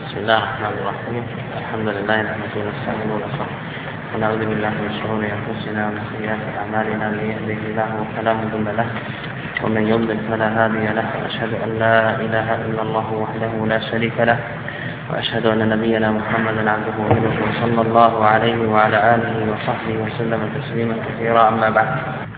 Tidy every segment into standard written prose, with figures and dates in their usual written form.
بسم الله الرحمن الرحيم. الحمد لله نحمده ونستعينه ونستغفره ونعوذ بالله من شرور انفسنا ومن سيئات اعمالنا، من يهده الله فلا مضل له ومن يضلل فلا هادي له، واشهد ان لا اله الا الله وحده لا شريك له، واشهد ان نبينا محمدا عبده ورسوله صلى الله عليه وعلى اله وصحبه وسلم تسليما كثيرا. اما بعد،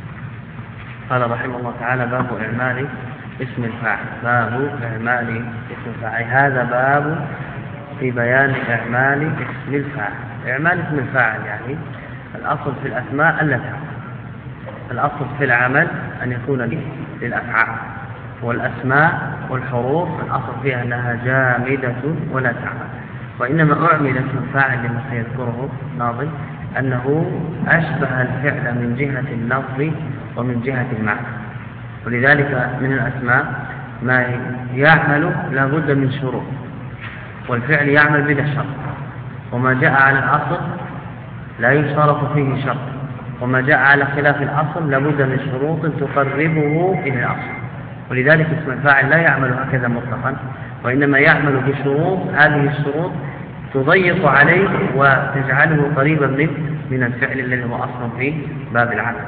قال رحمه الله تعالى: باب اعمال اسم الفاعل. باب اعمال اسم الفاعل، هذا باب في بيان اعمال اسم الفاعل. اعمال اسم الفاعل يعني الاصل في الاسماء الا تعمل، الاصل في العمل ان يكون للافعال، والاسماء والحروف الاصل فيها انها جامده ولا تعمل، وانما اعمل اسم الفاعل لما سيذكره الناظم انه اشبه الفعل من جهه اللفظ ومن جهه المعنى. ولذلك من الاسماء ما يعمل لا بد من شروط، والفعل يعمل بلا شرط، وما جاء على الاصل لا يشترط فيه شرط، وما جاء على خلاف الاصل لابد من شروط تقربه الى الاصل. ولذلك اسم الفاعل لا يعمل هكذا مطلقا، وانما يعمل بشروط، هذه الشروط تضيق عليه وتجعله قريبا من الفعل الذي هو اصلا في باب العمل.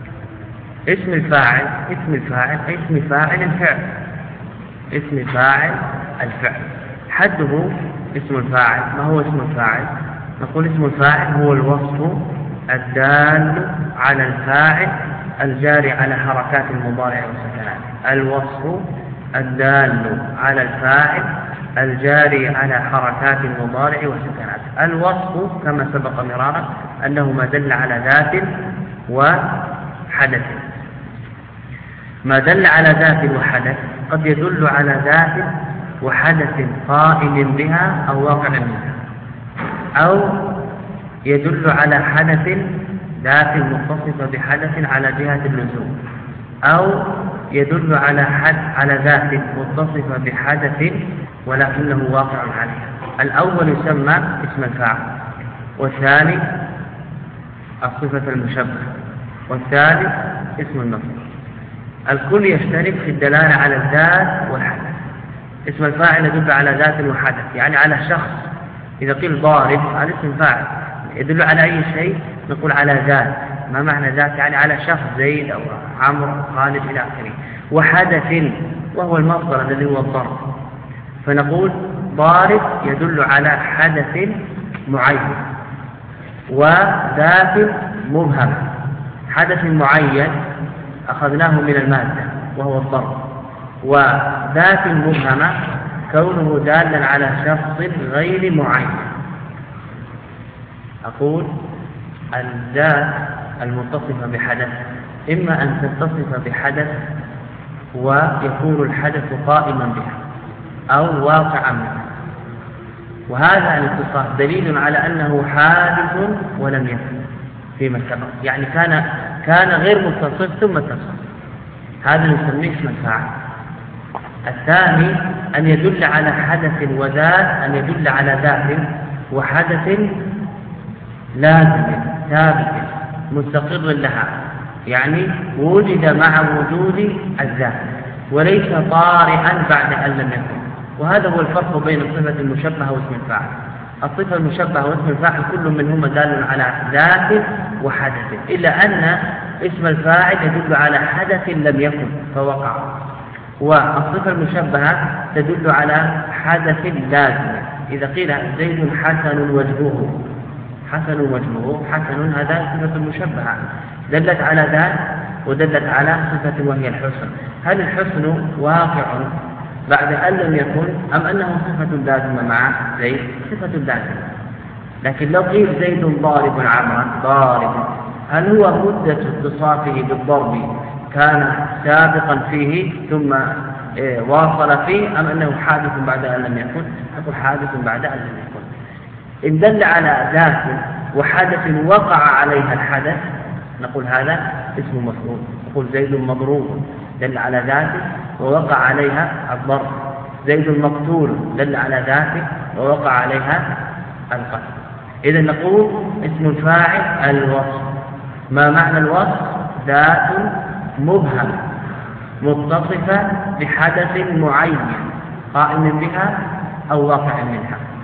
اسم الفاعل أي اسم فاعل الفعل، اسم فاعل الفعل. حده اسم الفاعل. ما هو اسم الفاعل؟ نقول اسم الفاعل هو الوصف الدال على الفاعل الجاري على حركات المضارع والسكنات. الوصف الدال على الفاعل الجاري على حركات المضارع والسكنات. الوصف كما سبق مرارا أنه ما دل على ذات وحدث. ما دل على ذات وحدث قد يدل على ذات وحدث قائم بها أو واقع منها، أو يدل على حدث ذات متصفة بحدث على جهة اللزوم، أو يدل على ذات متصفة بحدث ولكنه واقع عليها. الأول يسمى اسم الفاعل، والثاني الصفة المشبهة، والثالث اسم المفعول. الكل يشترك في الدلالة على الذات والحدث. اسم الفاعل يدل على ذات وحدث، يعني على شخص. إذا قيل ضارب هذا اسم فاعل يدل على أي شيء، نقول على ذات. ما معنى ذات؟ يعني على شخص، زيد أو عمرو أو خالد إلى آخره. وحدث وهو المصدر الذي هو الضرب، فنقول ضارب يدل على حدث معين وذات مبهمة. حدث معين أخذناه من المادة وهو الضرب، وذات مبهمة كونه دالا على شخص غير معين. أقول الذات المتصفة بحدث إما أن تتصف بحدث ويكون الحدث قائما بها أو واقعا منها، وهذا الاتصاف دليل على أنه حادث ولم يكن فيما سبق، يعني كان غير متصف ثم اتصف، هذا نسميه اسم الفاعل. الثاني أن يدل على حدث وذات، أن يدل على ذات وحدث لازم ثابت مستقر لها، يعني وجد مع وجود الذات وليس طارئا بعد أن لم يكن. وهذا هو الفرق بين الصفة المشبهة واسم الفاعل. الصفة المشبهة واسم الفاعل كل منهما دال على ذات وحدث، إلا أن اسم الفاعل يدل على حدث لم يكن فوقع، والصفة المشبهة تدل على حدث لازم. إذا قيل زيد حسن وجهه، حسن وجهه، حسن هذا صفة مشبهة دلت على ذات ودلت على صفة وهي الحسن. هل الحسن واقع بعد أن لم يكن أم أنه صفة لازمة مع زيد؟ صفة لازمة. لكن لو قيل زيد ضارب عمرا، ضارب، هل هو مدة اتصافه بالضرب كان سابقا فيه ثم واصل فيه أم أنه حادث بعد أن لم يكن؟ نقول حادث بعد أن لم يكن. إن دل على ذات وحدث وقع عليها الحدث نقول هذا اسم مفعول. نقول زيد مضروب دل على ذاته ووقع عليها الضرب، زيد مقتول دل على ذاته ووقع عليها القتل. إذا نقول اسم الفاعل الوصف. ما معنى الوصف؟ ذات مبهمة متصفة بحدث معين قائم بها أو واقع منها.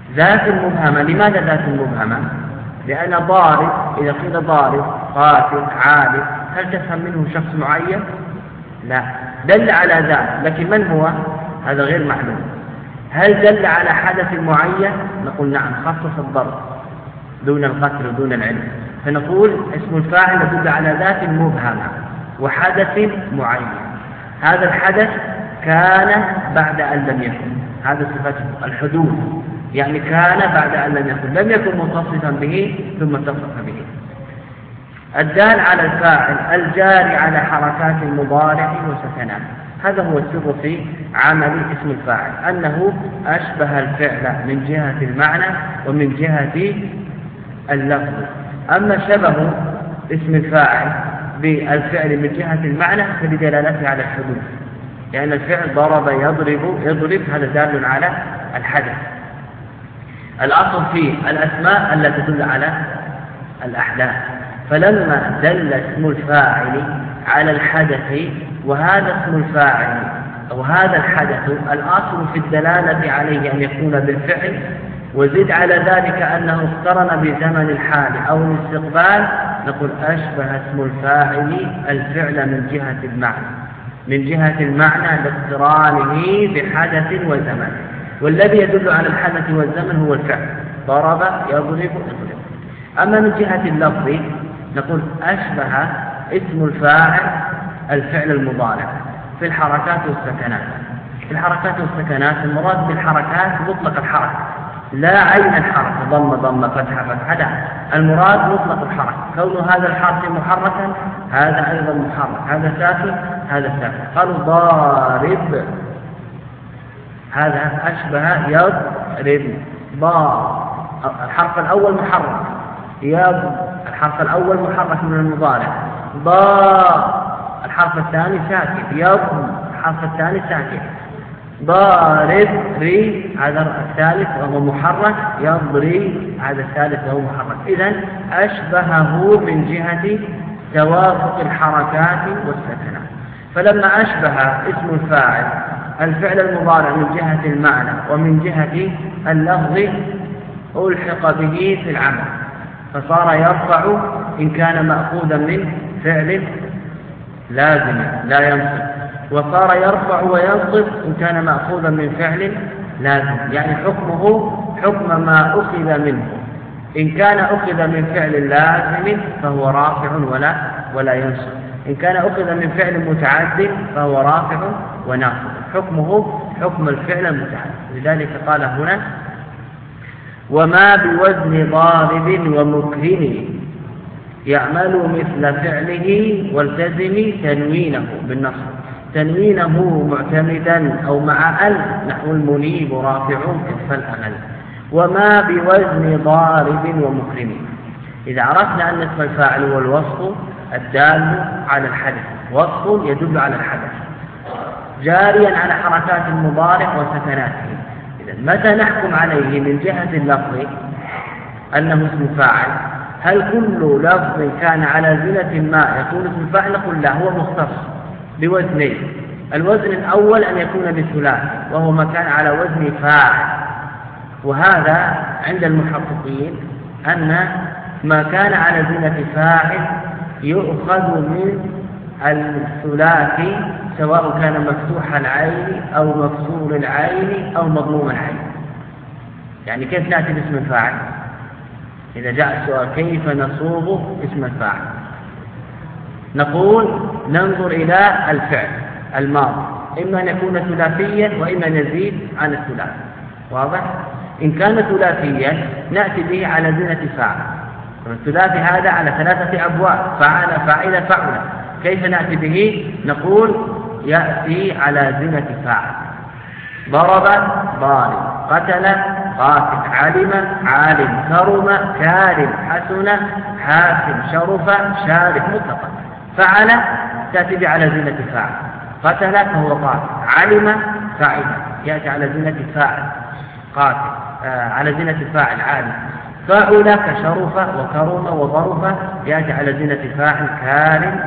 ذات مبهمة. لماذا ذات مبهمة؟ لأن ضارب إذا قيل ضارب قاتل عالم هل تفهم منه شخص معين؟ لا، دل على ذات، لكن من هو؟ هذا غير معلوم. هل دل على حدث معين؟ نقول نعم، خصص الضرب دون القتل ودون العلم، فنقول اسم الفاعل يدل على ذات مبهمة وحدث معين. هذا الحدث كان بعد أن لم يكن، هذا صفته الحدوث، يعني كان بعد أن لم يكن، لم يكن متصفا به ثم اتصف به. الدال على الفاعل الجاري على حركات المضارع وسكنات، هذا هو السر في عمل اسم الفاعل، أنه أشبه الفعل من جهة المعنى ومن جهة اللفظ. أما شبه اسم الفاعل بالفعل من جهة المعنى فلدلالته على الحدوث، لأن الفعل ضرب يضرب هذا دال على الحدث. الأصل في الأسماء ألا تدل على الأحداث، فلما دل اسم الفاعل على الحدث وهذا اسم الفاعل وهذا الحدث الأصل في الدلالة عليه أن يكون بالفعل، وزد على ذلك أنه اقترن بزمن الحال أو الاستقبال، نقول أشبه اسم الفاعل الفعل من جهة المعنى، من جهة المعنى لاقترانه بحدث وزمن، والذي يدل على الحدث والزمن هو الفعل، ضرب يضرب. أما من جهة اللفظ نقول أشبه اسم الفاعل الفعل المضارع في الحركات والسكنات. في الحركات والسكنات المراد بالحركات مطلق الحركة، لا عين الحركة ضم فتحة فتحة، لا، المراد مطلق الحركة، كون هذا الحرف محركا هذا أيضا محرك، هذا ساكن هذا ساكن. قالوا ضارب هذا أشبه يضرب، الحرف الأول محرك، الحرف الأول محرك من المضارع، الحرف الثاني ساكن، الحرف الثاني ساكن، ضارب ري هذا الثالث وهو محرك، يضري هذا الثالث وهو محرك. إذن أشبهه من جهة توافق الحركات والسكنات. فلما أشبه اسم الفاعل الفعل المضارع من جهة المعنى ومن جهة اللفظ ألحق به في العمل، فصار يرفع إن كان مأخوذا من فعل لازم لا ينصب، وصار يرفع وينصب إن كان مأخوذا من فعل لازم، يعني حكمه حكم ما أخذ منه. إن كان أخذ من فعل لازم فهو رافع ولا ينصب، إن كان أخذ من فعل متعد فهو رافع وناصب، حكمه حكم الفعل المتعد. لذلك قال هنا وما بوزن ضارب ومكرم يعمل مثل فعله والتزم تنوينه بالنصب، تنوينه معتمدا أو مع ال نحو المنيب رافع كف الأمل. وما بوزن ضارب ومكرم، إذا عرفنا أن اسم الفاعل هو الوصف الدال على الحدث، وصف يدل على الحدث جاريا على حركات المضارع وسكناته، متى نحكم عليه من جهة اللفظ أنه اسم فاعل؟ هل كل لفظ كان على زنة ما يكون اسم فاعل؟ نقول لا، هو مختص بوزنين. الوزن الأول أن يكون بالثلاثي وهو ما كان على وزن فاعل، وهذا عند المحققين أن ما كان على زنة فاعل يؤخذ من الثلاثي سواء كان مفتوح العين أو مكسور العين أو مضموم العين. يعني كيف نأتي باسم الفاعل؟ إذا جاء السؤال كيف نصوغ اسم الفاعل؟ نقول ننظر إلى الفعل الماضي، إما أن يكون ثلاثيا وإما أن يزيد عن الثلاثي، واضح؟ إن كان ثلاثيا نأتي به على زنة فاعل، الثلاثي هذا على ثلاثة أبواب، فعل فاعل فعل، كيف نأتي به؟ نقول يأتي على زنة فاعل، ضرب ضارب، قتل قاتل، علم عالم، كرم كارم، حسن حاسن، شرف شارف مطلقا. فعل تأتي على زنة فاعل، قتل فهو قاتل، علم فاعل يأتي على زنة فاعل قاتل، على زنة الفاعل عالم. فعل كشرف وكرم وظرف يأتي على زنة فاعل كارم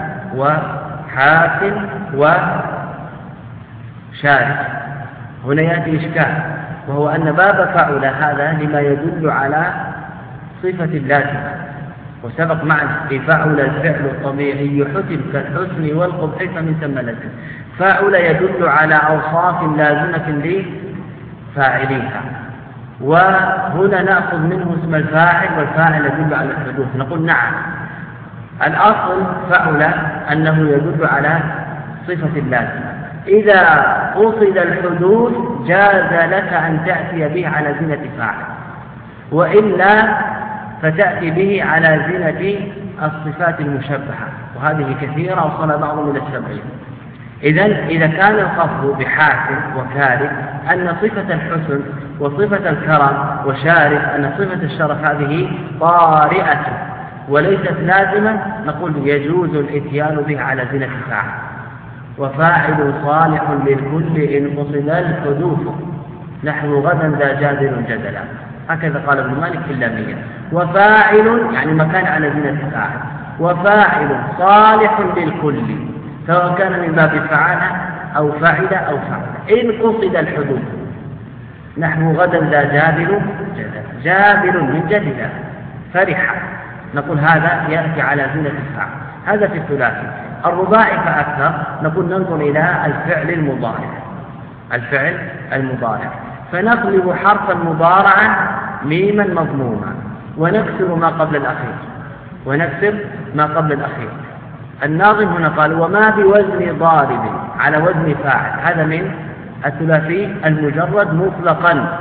وحاسن وشارف. هنا يأتي إشكال، وهو أن باب فعل هذا لما يدل على صفة لازمة، وسبق معنا في فعل الفعل الطبيعي حتم كالحسن والقبح فمن ثم لازم. فعل يدل على أوصاف لازمة لفاعليها، وهنا نأخذ منه اسم الفاعل، والفاعل يدل على الحدوث. نقول نعم، الأصل فعل أنه يدل على صفة لازمة، إذا قصد الحدوث جاز لك أن تأتي به على زنة فاعل، وإلا فتأتي به على زنة الصفات المشبهة، وهذه كثيرة وصل بعضهم إلى 70. إذا كان القصد بحاسن وكارث أن صفة الحسن وصفة الكرم وشارف أن صفة الشرف هذه طارئة وليست لازمة، نقول يجوز الإتيان به على زنة فاعل. وفاعل صالح للكل إن قصد الحدوث نحو غدا ذا جادل جدلا، هكذا قال ابن مالك في اللامية. وفاعل يعني مكان على زنة فاعل، وفاعل صالح للكل سواء كان من باب فعل أو فعل أو فعل إن قصد الحدوث نحو غدا ذا جادل جدلا، جادل من جدلا فرحا، نقول هذا يأتي على زنة الفاعل. هذا في الثلاثي. الرباعي فأكثر نقول ننظر إلى الفعل المضارع، الفعل المضارع فنقلب حرف المضارع ميما مضموما ونكسر ما قبل الأخير، ونكسر ما قبل الأخير. الناظم هنا قال وما بوزن ضارب على وزن فاعل، هذا من الثلاثي المجرد مطلقا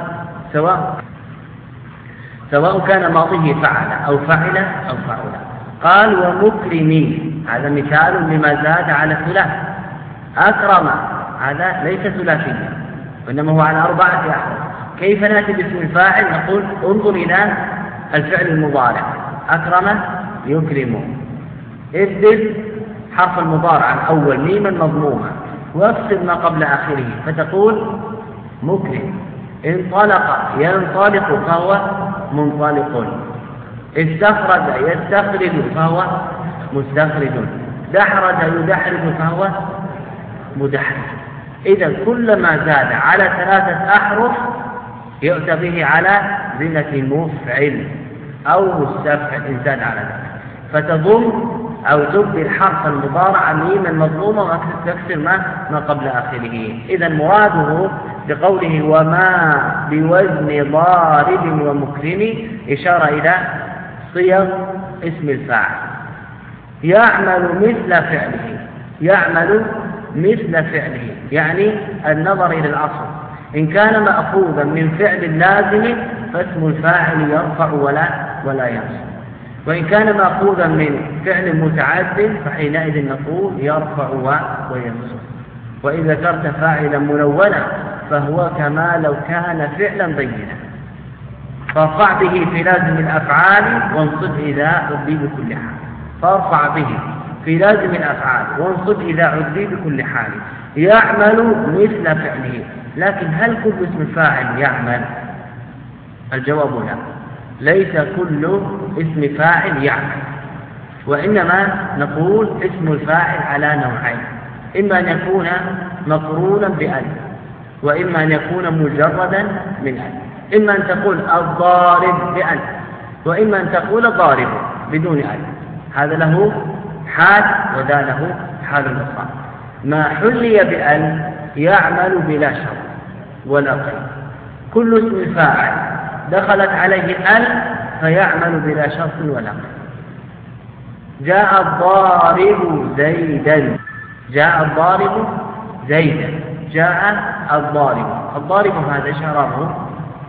سواء كان ماضيه فعل أو فعل أو فعل. قال ومكرمي، هذا مثال لما زاد على الثلاث. أكرم هذا ليس ثلاثيا وإنما هو على 4 أحرف. كيف نأتي باسم الفاعل؟ نقول انظر إلى الفعل المضارع، أكرم يكرم، ابدل حرف المضارع الأول ميما مضموما واكسر ما قبل آخره فتقول مكرم. انطلق ينطلق فهو منطلق، استخرج يستخرج فهو مستخرج، دحرج يدحرج فهو مدحرج. إذا كلما زاد على 3 أحرف يؤتى به على زنة مفعل أو مستفعل إن زاد على ذلك، فتضم أو تبدل حرف المضارع ميما مضموما وتكسر ما قبل آخره. إذا مراده بقوله وما بوزن ضارب ومكرم إشارة إلى صيغ اسم الفاعل. يعمل مثل فعله، يعمل مثل فعله يعني النظر إلى الأصل، إن كان مأخوذا من فعل لازم فاسم الفاعل يرفع ولا ينصب، وإن كان مأخوذا من فعل متعد فحينئذ نقول يرفع وينصب. وإذا ذكرت فاعلا منونا فهو كما لو كان فعلا بينا، فارفع به في لازم الأفعال وانصب إذا عدي بكل حال، فارفع به في لازم الأفعال وانصب إذا عدي بكل حال. يعمل مثل فعله، لكن هل كل اسم فاعل يعمل؟ الجواب لا، ليس كل اسم فاعل يعمل، وإنما نقول اسم الفاعل على نوعين، إما أن يكون مقرونا بأل، وإما أن يكون مجردا من أل. إما أن تقول الضارب بأل، وإما أن تقول ضارب بدون أل، هذا له حال وذا له حال أخرى. ما حلي بأل يعمل بلا شرط ولا قيد، كل اسم فاعل دخلت عليه أل فيعمل بلا شرط ولا قيد. جاء الضارب زيدا، جاء الضارب زيدا، جاء الضارب. الضارب هذا شراره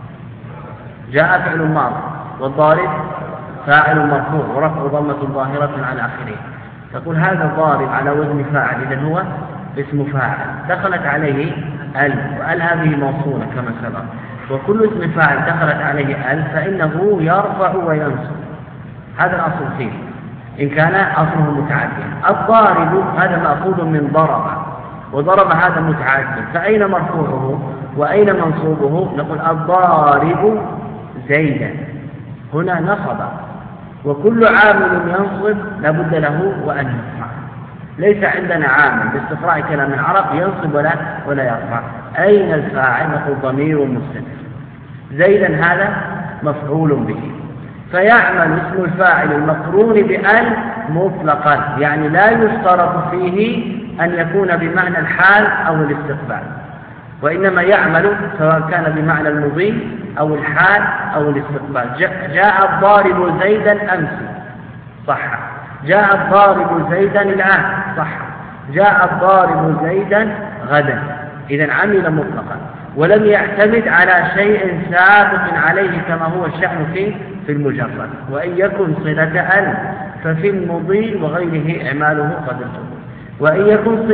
جاء فعل ماضي، والضارب فاعل مرفوع ورفع ضمة ظاهرة على آخره، تقول هذا الضارب على وزن فاعل، إذا هو اسم فاعل دخلت عليه ال، وال هذه موصولة كما سبق، وكل اسم فاعل دخلت عليه ال فإنه يرفع وينصب، هذا الأصل فيه إن كان أصله متعديا. الضارب هذا مأخوذ من ضرب، وضرب هذا متعدي، فأين مرفوعه وأين منصوبه؟ نقول الضارب زيدا، هنا نصب، وكل عامل ينصب لابد له وأن يرفع. ليس عندنا عامل باستقراء كلام العرب ينصب ولا يرفع، أين الفاعل؟ نقول ضمير مستتر. زيدا هذا مفعول به، فيعمل اسم الفاعل المقرون بأن مطلقا، يعني لا يشترط فيه أن يكون بمعنى الحال أو الاستقبال، وإنما يعمل سواء كان بمعنى المضي أو الحال أو الاستقبال. جاء الضارب زيدا أمس، صح. جاء الضارب زيدا الآن، صح. جاء الضارب زيدا غدا. إذن عمل مطلقا ولم يعتمد على شيء سابق عليه كما هو الشأن في المجرد. وإن يكن صلة أل ففي المضي وغيره إعماله قد الجمهور. وإن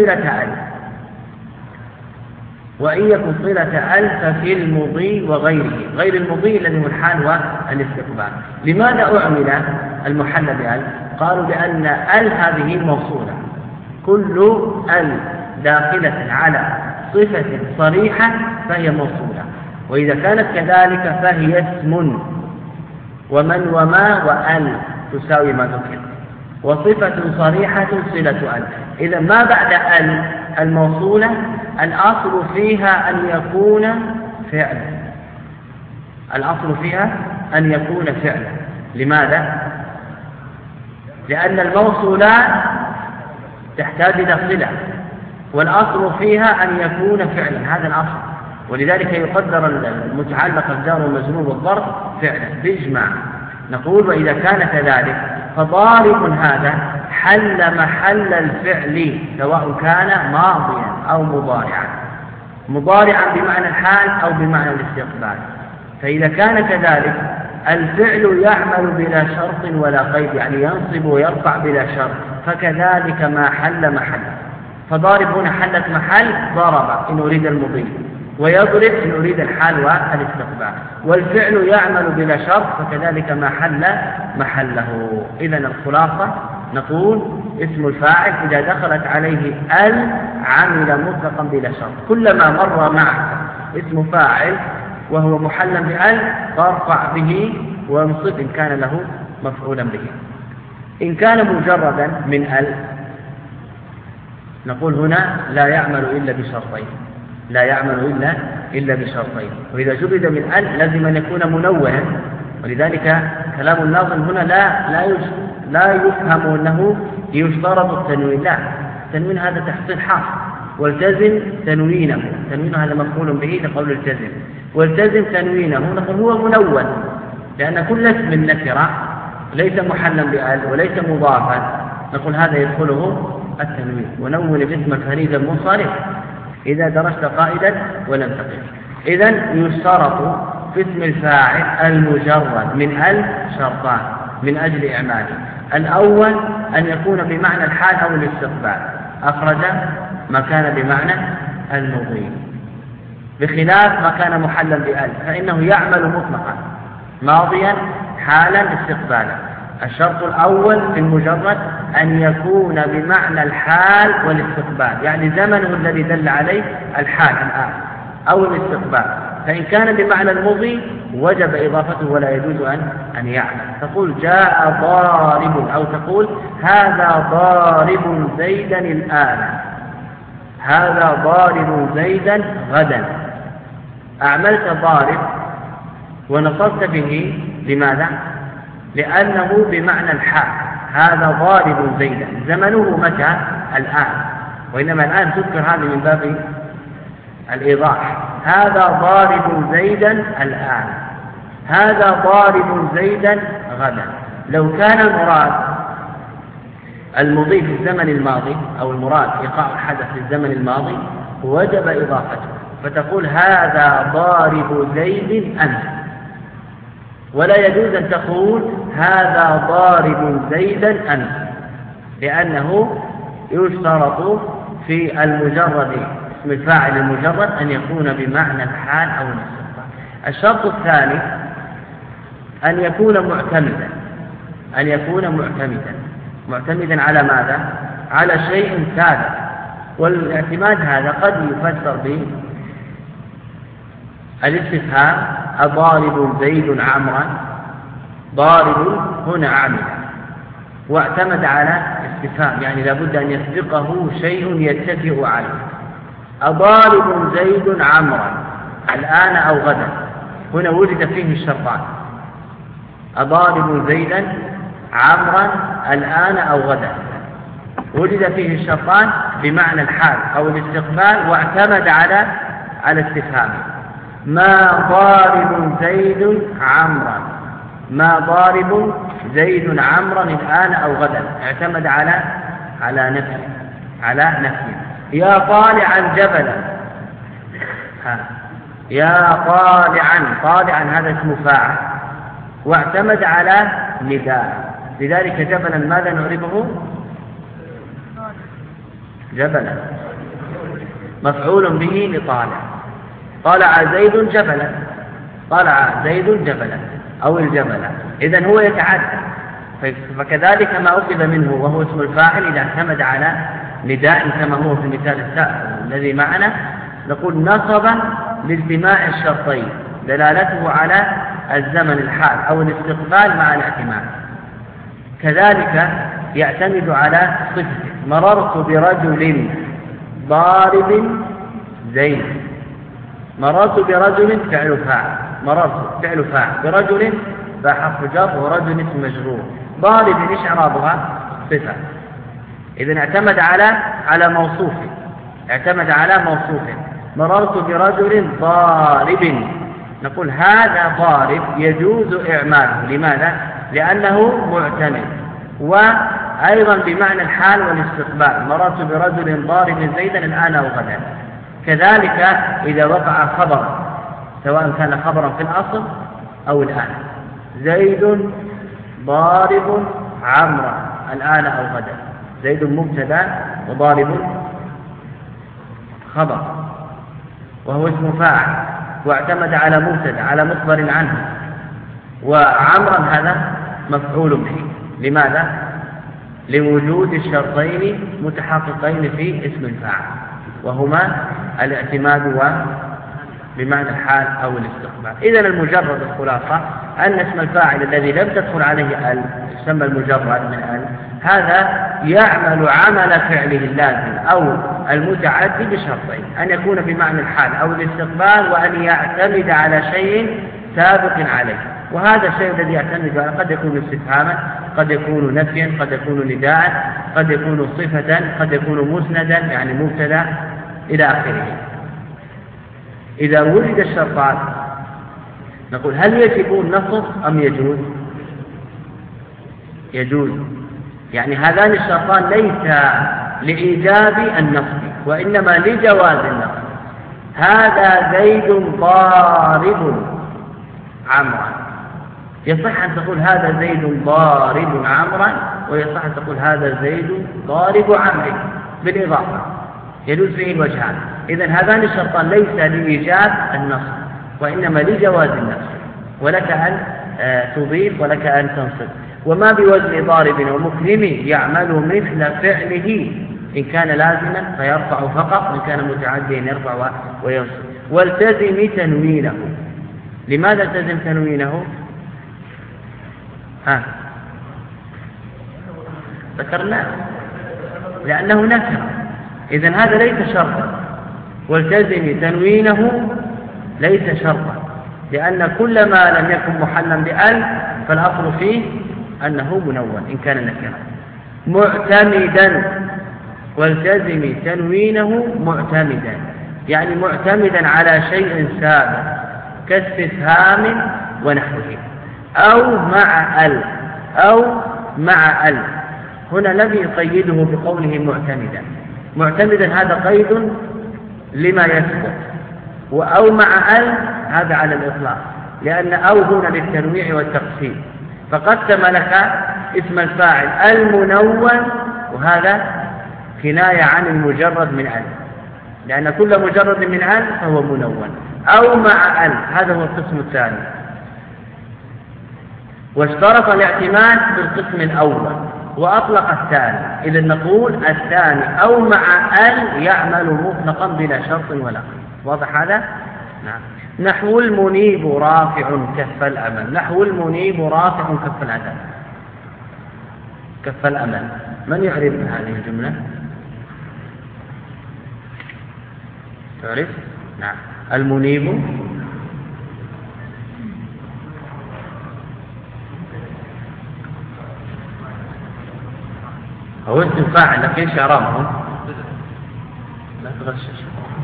يكن صلة أل ففي المضي وغيره، غير المضي الذي هو الحال والاستقبال. لماذا أعمل المحل بأل؟ قالوا لأن أل هذه موصولة، كل أل داخلة على صفة صريحة فهي موصولة، وإذا كانت كذلك فهي اسم، ومن وما وأل تساوي ما ذكر، وصفة صريحة صلة أل. إذا ما بعد أل الموصولة الأصل فيها أن يكون فعلا، الأصل فيها أن يكون فعلا. لماذا؟ لأن الموصولات تحتاج إلى صلة، والأصل فيها أن يكون فعلا، هذا الأصل. ولذلك يقدر المتعلق الجار والمجرور والظرف فعلا بإجماع. نقول وإذا كان كذلك فضارب هذا حل محل الفعل، سواء كان ماضيا أو مضارعا بمعنى الحال أو بمعنى الاستقبال. فإذا كان كذلك الفعل يعمل بلا شرط ولا قيد، يعني ينصب ويرفع بلا شرط، فكذلك ما حل محل. فضارب هنا حلت محل ضرب إن أريد المضي، ويضرب إن أريد الحال والاستقبال. والفعل يعمل بلا شرط فكذلك ما حل محله. إذن الخلاصة نقول اسم الفاعل إذا دخلت عليه ال عمل مطلقا بلا شرط. كلما مر معك اسم فاعل وهو محلا بال فارفع به وانصب إن كان له مفعولا به. إن كان مجردا من ال نقول هنا لا يعمل إلا بشرطين، لا يعمل إلا بشرطين. وإذا جرد من ال لازم أن يكون منونا، ولذلك كلام الناظم هنا لا يفهم أنه يشترط التنوين، لا، التنوين هذا تحصيل حاصل. والتزم تنوينه، تنوين هذا مفعول به لقول التزم، والتزم تنوينه نقول هو منون، لأن كل اسم نكرة ليس محلا بال وليس مضافا نقول هذا يدخله التنوين. ونون باسمك فريدا منصرف إذا درست قائدا ولم تقف. إذن يشترط في اسم الفاعل المجرد من ال شرطان من أجل إعماله. الأول أن يكون بمعنى الحال أو الاستقبال، أخرج ما كان بمعنى المضي، بخلاف ما كان محلا بال فإنه يعمل مطلقا ماضيا حالا استقبالا. الشرط الأول في المجرد أن يكون بمعنى الحال والاستقبال، يعني زمنه الذي دل عليه الحال الآن أو الاستقبال. فإن كان بمعنى المضي وجب إضافته ولا يجوز أن يعمل. تقول جاء ضارب، أو تقول هذا ضارب زيدا الآن، هذا ضارب زيدا غدا. أعملت ضارب ونصبت به، لماذا؟ لأنه بمعنى الحال، هذا ضارب زيدا، زمنه متى؟ الآن، وإنما الآن تذكر هذه من باب الإيضاح. هذا ضارب زيدا الآن، هذا ضارب زيدا غدا. لو كان المراد المضي في الزمن الماضي أو المراد إيقاع الحدث في الزمن الماضي وجب إضافته، فتقول هذا ضارب زيد أمس، ولا يجوز أن تقول هذا ضارب زيدا أمس، لأنه يشترط في المجرد اسم الفاعل المجرد أن يكون بمعنى الحال أو الاستقبال. الشرط الثاني أن يكون معتمدا، أن يكون معتمدا على ماذا؟ على شيء ثابت. والاعتماد هذا قد يفسر بالاستفهام أضارب زيد عمرا، ضارب هنا عامل، واعتمد على استفهام، يعني لابد أن يسبقه شيء يتكئ عليه. أضارب زيد عمرا الآن أو غدا، هنا وجد فيه الشرطان، أضارب زيدا عمرا الآن أو غدا، وجد فيه الشرطان بمعنى الحال أو الاستقبال، واعتمد على استفهامه. ما ضارب زيد عمرا، ما ضارب زيد عمرا الآن أو غدا، اعتمد على نفي. يا طالعا جبلا، يا طالعا هذا اسم فاعل، واعتمد على نداء، لذلك جبلا ماذا نعربه؟ جبلا مفعول به لطالع. طالع زيد جبلا، طالع زيد جبلا أو الجبل، إذن هو يتعدى. فكذلك ما أخذ منه وهو اسم الفاعل إذا اعتمد على نداء كما هو في المثال الذي معنا، نقول نصب لاجتماع الشرطين دلالته على الزمن الحال أو الاستقبال مع الاعتماد. كذلك يعتمد على صفته، مررت برجل ضارب زيد، مررت برجل فعل فاعل، مررت فعل فاعل برجل فحرف جر ورجل اسم مجرور، ضارب ايش اعرابها؟ صفه. اذا اعتمد على موصوفه، اعتمد على موصوفه. مررت برجل ضارب، نقول هذا ضارب يجوز اعماله، لماذا؟ لانه معتمد، وايضا بمعنى الحال والاستقبال، مررت برجل ضارب زيدا الان او غدا. كذلك اذا وقع خبر سواء كان خبرا في الأصل أو الآن، زيد ضارب عمرا الآن أو غدا، زيد مبتدا وضارب خبر وهو اسم فاعل، واعتمد على مبتدا على مخبر عنه، وعمرا هذا مفعول به. لماذا؟ لوجود الشرطين متحققين في اسم الفاعل، وهما الاعتماد بمعنى الحال أو الاستقبال. إذن المجرد الخلاصة أن اسم الفاعل الذي لم تدخل عليه ال يسمى المجرد من ال، هذا يعمل عمل فعله اللازم أو المتعدي بشرطين: أن يكون بمعنى الحال أو الاستقبال، وأن يعتمد على شيء سابق عليه. وهذا الشيء الذي يعتمد على قد يكون استفهاما، قد يكون نفيا، قد يكون نداء، قد يكون صفة، قد يكون مسندا يعني مبتدا إلى آخره. إذا وجد الشرطان نقول هل يجب النصب أم يجوز؟ يجوز، يعني هذان الشرطان ليس لإيجاب النصب وإنما لجواز النصب. هذا زيد ضارب عمرا، يصح أن تقول هذا زيد ضارب عمرا، ويصح أن تقول هذا زيد ضارب عمرو بالإضافة، يجوز فيه الوجهان. إذن هذان الشرطان ليس لإيجاب النصب وإنما لجواز النصب، ولك أن تضيف ولك أن تنصب. وما بوزن ضارب ومكرم يعمل مثل فعله، إن كان لازما فيرفع فقط، وإن كان متعديا يرفع وينصب. والتزم تنوينه. لماذا التزم تنوينه؟ ذكرناه لأنه نكر، إذن هذا ليس شرطا. والتزم تنوينه ليس شرطا، لأن كل ما لم يكن محلا بأل فالأصل فيه أنه منون إن كان نكرا. معتمدا، والتزم تنوينه معتمدا، يعني معتمدا على شيء سابق كاستفهام ونحوه، أو مع ال. هنا لم يقيده بقوله معتمدا. معتمدا هذا قيد لما يسبق، أو مع ال هذا على الإطلاق، لأن أو هنا للتنويع والتقسيم، فقسم لك اسم الفاعل المنون، وهذا كناية عن المجرد من ال، لأن كل مجرد من ال فهو منون. أو مع ال هذا هو القسم الثاني. واشترط الاعتماد في القسم الأول وأطلق الثاني. إذا نقول الثاني أو مع ال يعمل مطلقا بلا شرط ولا قيد. واضح هذا؟ نعم. نحو المنيب رافع كف الأمل. نحو المنيب رافع كف الأمل. كف الأمل، من يعرف هذه الجملة؟ تعرف؟ نعم. المنيب هو اسم فاعل لكن ايش اعرابه؟ لا تغشش.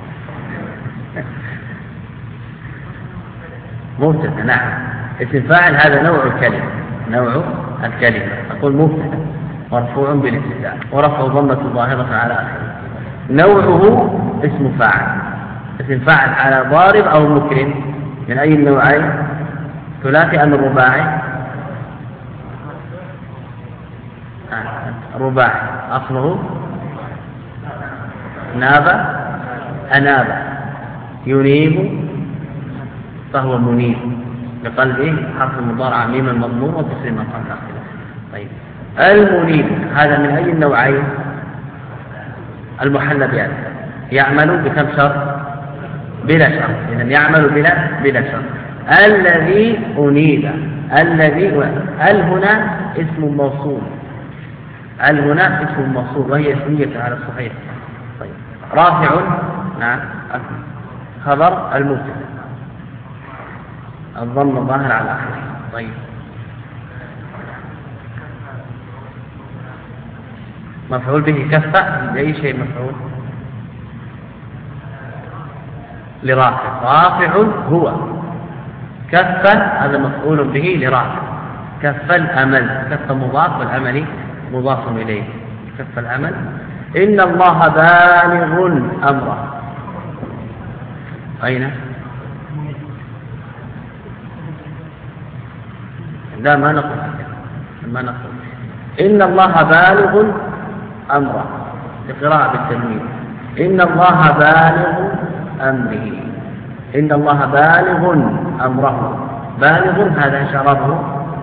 مبتدا. نعم. اسم فاعل هذا نوع الكلمة، نوع الكلمة. أقول مبتدا مرفوع بالابتداء ورفع ضمة ظاهرة على آخره. نوعه اسم فاعل. اسم فاعل على ضارب أو مكرم من أي النوعين؟ ثلاثي أم الرباعي؟ رباعي. أصله ناب أناب، ينيب فهو منيب بقلبه حرف المضارع ميم المضمون وتسليم القلب. طيب المنيب هذا من أي النوعين؟ المحلى بألف. يعمل بكم شرط؟ بلا شرط. إذن يعمل بلا شرط. الذي أنيب، الذي هنا اسم موصول، هنا اسم موصول وهي اسمية على الصحيح. طيب رافع. نعم. خبر المبتدا الضم الظاهر على آخره. طيب مفعول به كفة بأي شيء مفعول؟ لرافع. رافع هو. كفة هذا مفعول به لرافع. كف الأمل، كف مضاف والأمل مضاف إليه. كف الأمل. إن الله بالغ أمره. أين؟ لا ما نقول إن الله بالغ أمره بقراءة بالتنوين. إن الله بالغ أمره. إن الله بالغ أمره. بالغ هذا شربه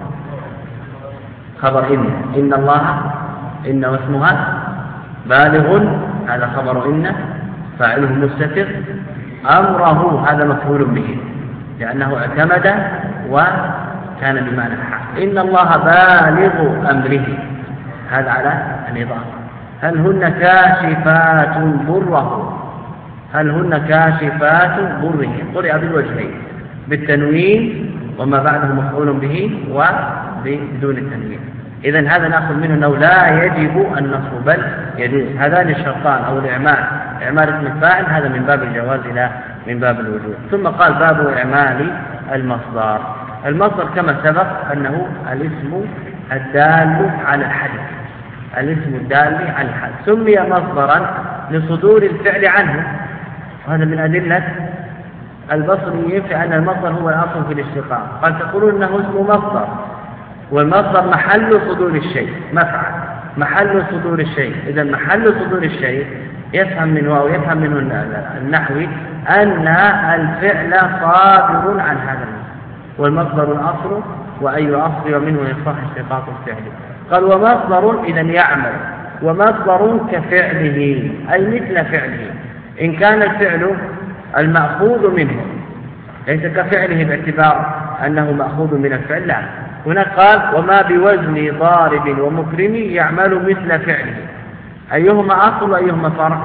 خبر إن الله إن واسمها بالغ هذا خبر إن فاعله مستتر. أمره هذا مفعول به لأنه اعتمد وكان بمعنى الحال. إن الله بالغ أمره هذا على الإضافة. هل هن كاشفات ضره؟ هل هن كاشفات ضره؟ قرئ بالوجهين بالتنوين وما بعده مفعول به وبدون التنوين. إذن هذا نأخذ منه أنه لا يجب النصب بل يجوز. هذان الشرطان أو إعمال اسم الفاعل هذا من باب الجواز لا من باب الوجوب. ثم قال باب إعمال المصدر. المصدر كما سبق أنه الاسم الدال على الحدث، الاسم الدال على الحدث. سمي مصدرا لصدور الفعل عنه، وهذا من أدلة البصريين في أن المصدر هو الأصل في الاشتقاق. قد تقولون أنه اسم مصدر والمصدر محل صدور الشيء، مفعل محل صدور الشيء. إذا محل صدور الشيء يفهم منه أو يفهم منه النحوي أن الفعل صادر عن هذا المصدر، والمصدر الأصل وأي أصل ومنه يصح اشتقاق الفعل. قال ومصدر إذا يعمل، ومصدر كفعله أي مثل فعله إن كان الفعل المأخوذ منه، ليس كفعله باعتبار أنه مأخوذ من الفعل. لا، هنا قال وما بوزن ضارب ومكرم يعمل مثل فعله. أيهما أصل وأيهما فرع؟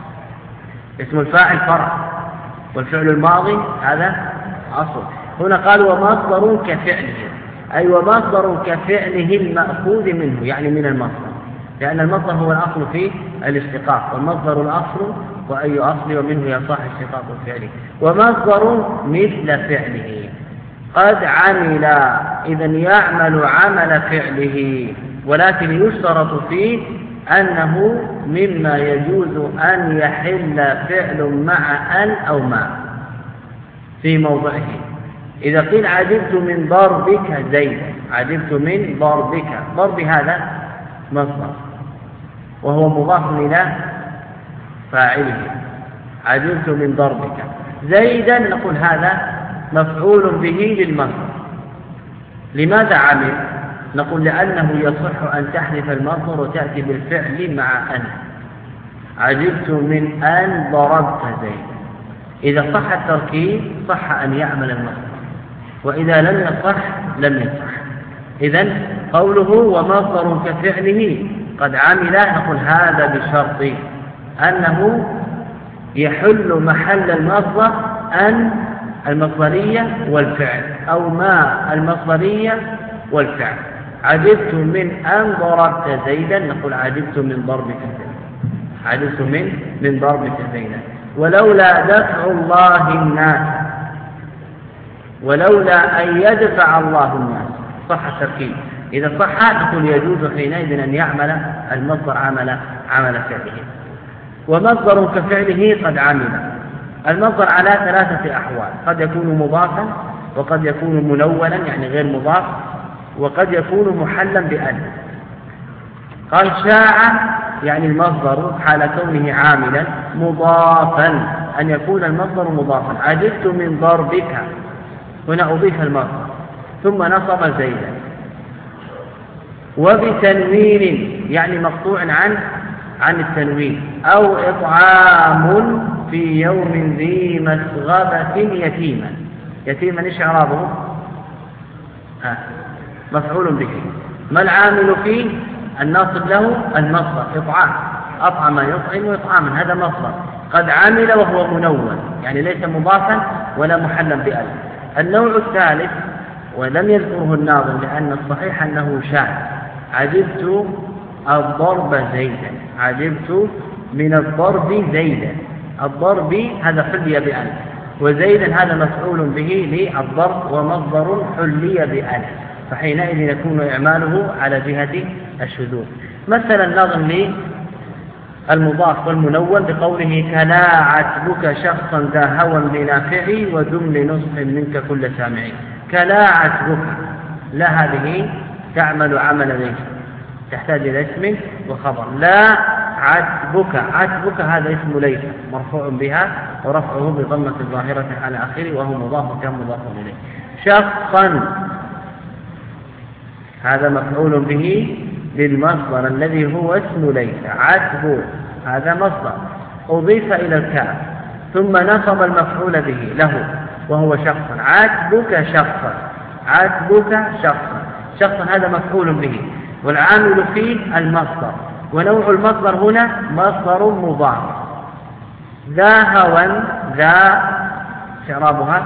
اسم الفاعل فرع والفعل الماضي هذا أصل. هنا قال ومصدر كفعله أي ومصدر كفعله المأخوذ منه يعني من المصدر، لأن المصدر هو الأصل في الاشتقاق، والمصدر الأصل وأي أصل ومنه يصح اشتقاق الفعل. ومصدر مثل فعله قد عمل إذا يعمل عمل فعله، ولكن يشترط فيه أنه مما يجوز أن يحل فعل مع أن أو ما في موضعه. إذا قيل عجبت من ضربك زيد، عجبت من ضربك، ضرب هذا مصدر وهو مضاف إلى فاعله. عجبت من ضربك زيدا نقول هذا مفعول به للمصدر. لماذا عمل؟ نقول لأنه يصح أن تحذف المصدر وتأتي بالفعل مع أن. عجبت من أن ضربت زيد، إذا صح التركيب صح أن يعمل المصدر، وإذا لم يصح لم يصح. إذن قوله ومصدر كفعله قد عمل نقول هذا بشرط أنه يحل محل المصدر أن المصدرية والفعل، أو ما المصدرية والفعل. عجبت من أن ضربت زيدا، نقول عجبت من ضربك زيدا، عجبت من ضربك زيدا. ولولا دفع الله الناس، ولولا أن يدفع الله الناس، صح التركيب. إذا صح نقول يجوز حينئذ أن يعمل المصدر عمل فعله. ومصدر كفعله قد عمل. المصدر على 3 أحوال: قد يكون مضافا، وقد يكون منونا يعني غير مضاف، وقد يكون محلا بألف. قال شاع يعني المصدر حال كونه عاملا مضافا، أن يكون المصدر مضافا. عجبت من ضربك، هنا أضيف المصدر ثم نصب زيدا. وبتنوين يعني مقطوع عن التنوين. أو إطعام في يوم ذي مسغبة يتيما. يتيما إيش إعرابه؟ مفعول به. ما العامل فيه؟ الناصب له المصدر إطعام، أطعم يطعم إطعاما، هذا مصدر قد عمل وهو منون يعني ليس مضافا ولا محلا بألف. النوع الثالث ولم يذكره الناظم لأن الصحيح أنه شاذ: عجبت الضرب زيدا، عجبت من الضرب زيدا. الضرب هذا حلي بألف، وزيدا هذا مفعول به للضرب ومصدر حلي بألف، فحينئذ يكون إعماله على جهة الشذوذ. مثلا الناظم المضاف والمنون بقوله: كلا عتبك شخصا ذا هوى بنافعي ودم لنصح منك كل سامعي. كلا عتبك، لا هذه تعمل عمل ليس، تحتاج إلى اسم وخبر. لا عتبك، عتبك هذا اسم ليس مرفوع بها ورفعه بضمة الظاهرة على آخره وهو مضاف كان مضاف إليه. شخصا هذا مفعول به للمصدر الذي هو اسم ليس. عتب هذا مصدر أضيف إلى الكاف ثم نصب المفعول به له وهو شخصا. عتبك شخصا، عتبك شخصا، شخصا هذا مفعول به والعامل فيه المصدر. ونوع المصدر هنا مصدر مضاف. ذا هوى، ذا شرابها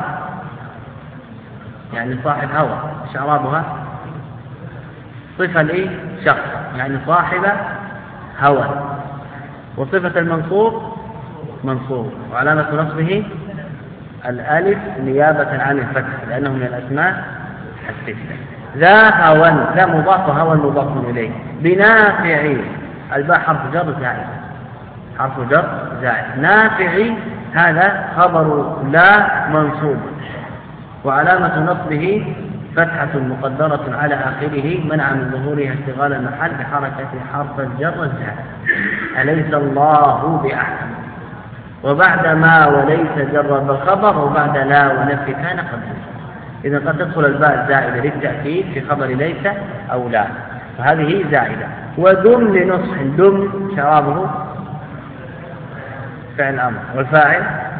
يعني صاحب هوى، شرابها صفة لي شخص يعني صاحب هوى. وصفة المنصوب منصوب وعلامة نصبه الألف نيابة عن الفتح لأنه من الأسماء الستة. ذا هوى، ذا مضاف وهوى مضاف إليه. بنافعي، الباء حرف جر زائد، حرف جر زائد. نافعي هذا خبر لا منصوب وعلامة نصبه فتحة مقدرة على آخره منع من ظهورها اشتغال المحل بحركة حرف الجر الزائد. أليس الله بأحكم. وبعد ما وليس جرب الخبر، وبعد لا ونفي كان قبله. إذا قد تدخل الباء الزائدة للتأكيد في خبر ليس أو لا، فهذه زائدة. ودم لنصح، دم شرابه فعل أمر والفاعل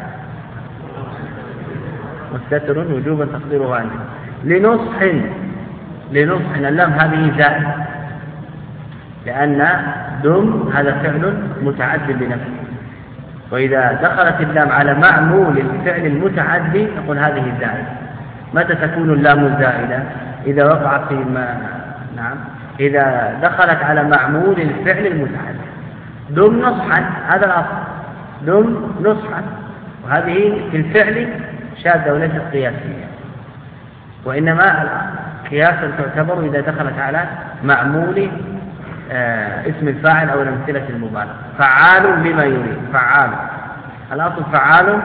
مستتر وجوبا تقديره عنه. لنصح، لنصح اللام هذه زائدة لأن دم هذا فعل متعد بنفسه، وإذا دخلت اللام على معمول الفعل المتعدي نقول هذه زائدة. متى تكون اللام الزائدة؟ إذا وقعت في نعم، إذا دخلت على معمول الفعل المتعدي. دم نصحا هذا الأصل، دم نصحا، وهذه في الفعل شاذة وليست قياسية، وإنما قياسا تعتبر إذا دخلت على معمول اسم الفاعل أو الأمثلة المبالغة. فعال لما يريد، فعال الأصل فعال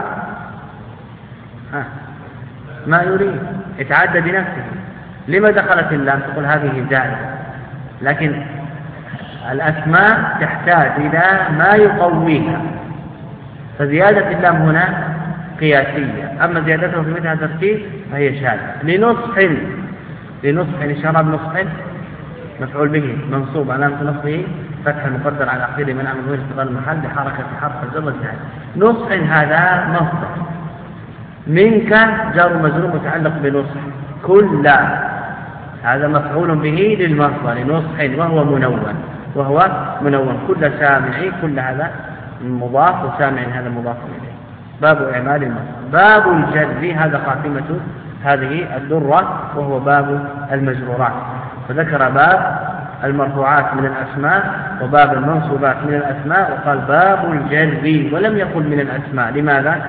ما يريد يتعدى بنفسه. لما دخلت اللام؟ تقول هذه زائدة، لكن الأسماء تحتاج إلى ما يقويها، فزيادة اللام هنا قياسية، أما زيادته في مثل هذا الترتيب فهي شاذة. لنصح، لنصح شراب نصح مفعول به منصوب علامة نصبه فتح المقدر على آخره منع من ظهور اشتغال المحل بحركة حرف الجر الزائد. نصح هذا مصدر. منك جار مجرور متعلق بنصح. كل هذا مفعول به للمصدر نصح وهو منون، وهو منون. كل سامعي، كل هذا مضاف وسامع هذا مضاف إليه. باب إعمال المصدر. باب الجر هذا خاتمة هذه الدرة، وهو باب المجرورات. فذكر باب المرفوعات من الأسماء وباب المنصوبات من الأسماء، وقال باب الجر ولم يقل من الأسماء. لماذا؟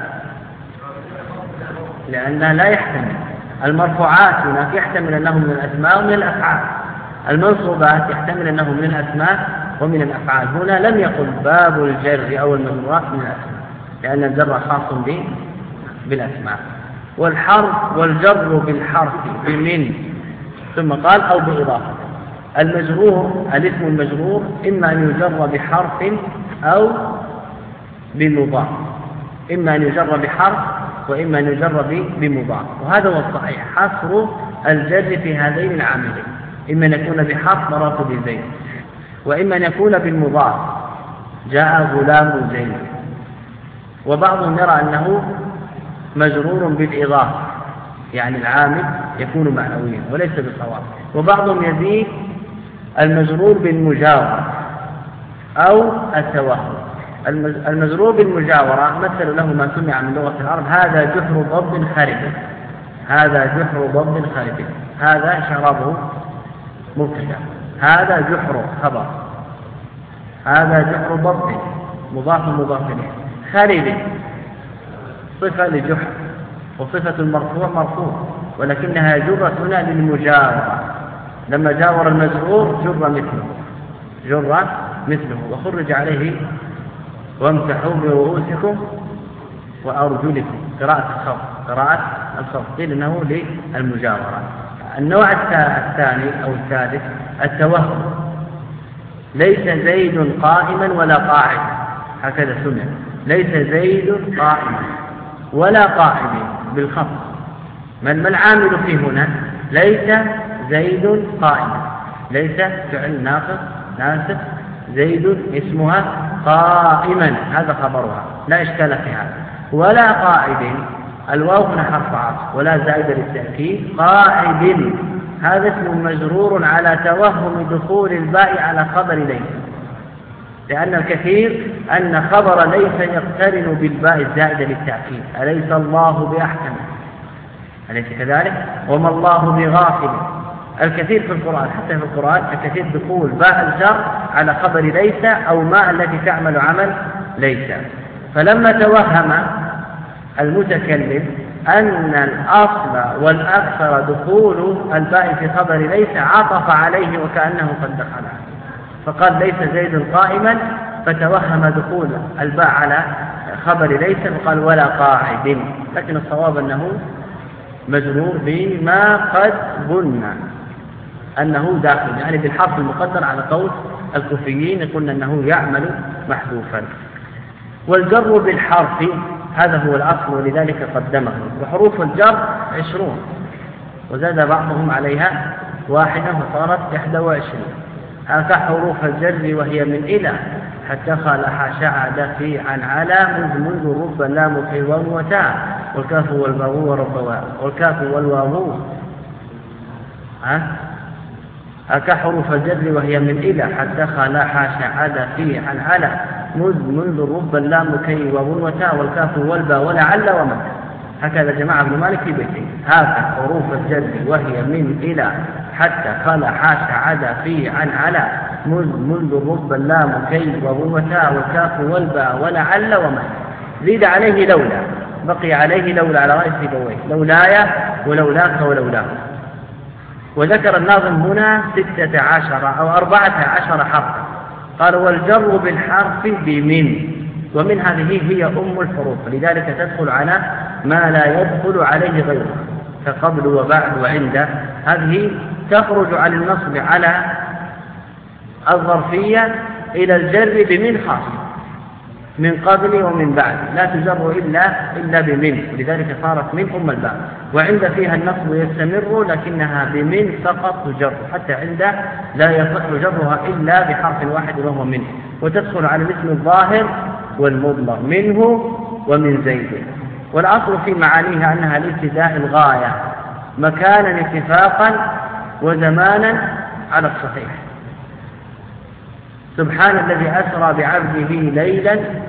لأنه لا يحتمل. المرفوعات هناك يحتمل أنه من الأسماء ومن الأفعال، المنصوبات يحتمل أنه من الأسماء ومن الأفعال. هنا لم يقل باب الجر أو المجرورات من الأسماء، لأن الجر خاص بالأسماء. والحرف والجر بالحرف بمن، ثم قال أو بإضافة. المجرور الاسم المجرور إما أن يجر بحرف أو بمضاف، إما أن يجر بحرف وإما أن يجر بمضاف. وهذا هو الصحيح، حصر الجر في هذين العاملين، إما أن يكون بحرف مرات بزيد، وإما أن يكون بالمضاف جاء غلام زيد. وبعضهم يرى أنه مجرور بالإضافة، يعني العامل يكون معنويا وليس بالصواب. وبعضهم يزيد المجرور بالمجاورة أو التوهم. المجرور بالمجاورة مثل له ما سمع من لغة العرب: هذا جحر ضب خرب، هذا جحر ضب خرب. هذا شرابه مبتدأ، هذا جحر خبر، هذا جحر ضب مضاف إليه، خرب صفة لجحر، وصفة المرفوع مرفوع، ولكنها جرت هنا للمجاورة. لما جاور المجرور جر مثله وخرج عليه: وامسحوا برؤوسكم وأرجلكم. قراءة الخفض قيل إنه للمجاورة. النوع الثاني أو الثالث التوهم: ليس زيد قائما ولا قاعد، هكذا سمع: ليس زيد قائما ولا قاعد بالخفض. ما العامل فيه هنا؟ ليس زيد قائما، ليس فعل ناقص، زيد اسمها قائما هذا خبرها، لا إشكال في هذا. ولا قاعد، الواو هنا حرف عطف ولا زائد للتأكيد. قاعد هذا اسم مجرور على توهم دخول الباء على خبر ليس، لأن الكثير أن خبر ليس يقترن بالباء الزائدة للتأكيد: أليس الله بأحكم، أليس كذلك؟ وما الله بغافل. الكثير في القرآن، حتى في القرآن الكثير دخول باء الجر على خبر ليس أو ما التي تعمل عمل ليس. فلما توهم المتكلم أن الأصل والأكثر دخول الباء في خبر ليس، عطف عليه وكأنه قد دخلها، فقال: ليس زيد قائما، فتوهم دخول الباء على خبر ليس وقال: ولا قاعد. لكن الصواب أنه مجرور بما قد قلنا أنه داخل، يعني بالحرف المقدر على قول الكوفيين، يقولون أنه يعمل محذوفا. والجر بالحرف هذا هو الأصل ولذلك قدمه. وحروف الجر 20، وزاد بعضهم عليها 1 فصارت 21. هذا حروف الجر وهي من إلى حتى خلع شعد في عن على منذ رب لام في واو وتاء والكاف والواو ورب والكاف والواو. هكا حروف الجر وهي من إلى حتى خلع شعد في عن على منذ رب لام كي واو وتاء والكاف والباء ولعل ومتى. هكذا جماعة ابن مالك في بيته: هكا حروف الجر وهي من إلى حتى خلع شعد في عن على منذ رب اللام كي ووتاء والكاف والباء ولعل ومن. زيد عليه لولا، بقي عليه لولا على رأس سيبويه: لولاي ولولاك ولولاه. وذكر الناظم هنا 16 أو 14 حرفا. قال: والجر بالحرف بمن، ومن هذه هي أم الحروف، لذلك تدخل على ما لا يدخل عليه غيره كقبل وبعد وعند. هذه تخرج عن النصب على الظرفية إلى الجر بمن خاص، من قبل ومن بعد، لا تجر إلا بمن، لذلك صارت من أم الباب. وعند فيها النصب يستمر لكنها بمن فقط تجر، حتى عند لا يصح جرها إلا بحرف واحد وهو منه. وتدخل على الاسم الظاهر والمضمر منه ومن زيد. والأصل في معانيها أنها لابتداء الغاية مكانا اتفاقا وزمانا على الصحيح. سبحان الذي أسرى بعبده ليلا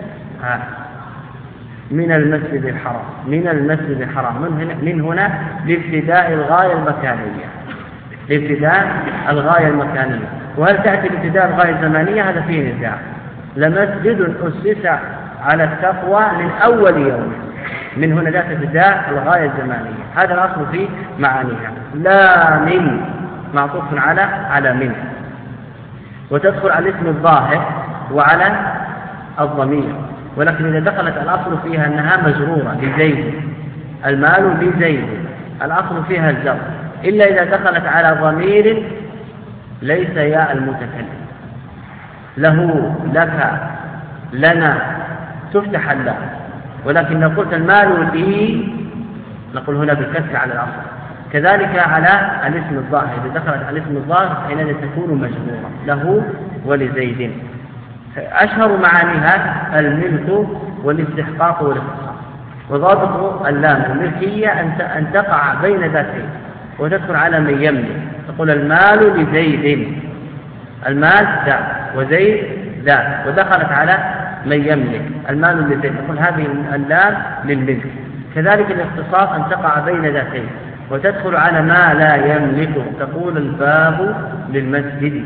من المسجد الحرام، من المسجد الحرام، من هنا لابتداء الغاية المكانية، لابتداء الغاية المكانية. وهل تأتي لابتداء الغاية الزمانية؟ هذا فيه نزاع. لمسجد أسس على التقوى من أول يوم، من هنا ذات ابتداء الغاية الزمانية، هذا الأصل في معانيها. لا من معطوف على من، وتدخل على الاسم الظاهر وعلى الضمير، ولكن إذا دخلت الأصل فيها أنها مجرورة لزيد، المال لزيد، الأصل فيها الجر، إلا إذا دخلت على ضمير ليس ياء المتكلم، له، لك، لنا، تفتح اللام. ولكن لو قلت المال لي نقول هنا بالكسر على الأصل. كذلك على الاسم الظاهر، إذا دخلت على الاسم الظاهر حينئذ تكون مجرورة، له ولزيد. أشهر معانيها الملك والاستحقاق والاختصاص. وضابط اللام الملكية أن تقع بين ذاتين وتدخل على من يملك، تقول المال لزيد، المال ذات وزيد ذات، ودخلت على من يملك، المال لزيد، تقول هذه اللام للملك. كذلك الاختصاص أن تقع بين ذاتين وتدخل على ما لا يملك، تقول الباب للمسجد،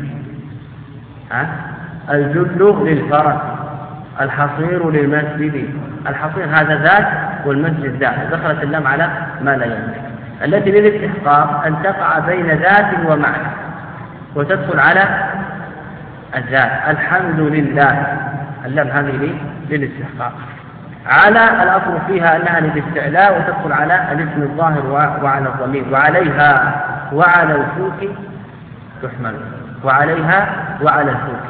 الجل للفرس، الحصير للمسجد. الحصير هذا ذات والمسجد ذات، دخلت اللام على ما لا يملك. التي للاستحقاق أن تقع بين ذات ومعنى وتدخل على الذات، الحمد لله، اللام هذه للاستحقاق. على الأصل فيها أنها للاستعلاء وتدخل على الاسم الظاهر وعلى الضمير. وعليها وعلى الفوق تحمل، وعليها وعلى الفوق.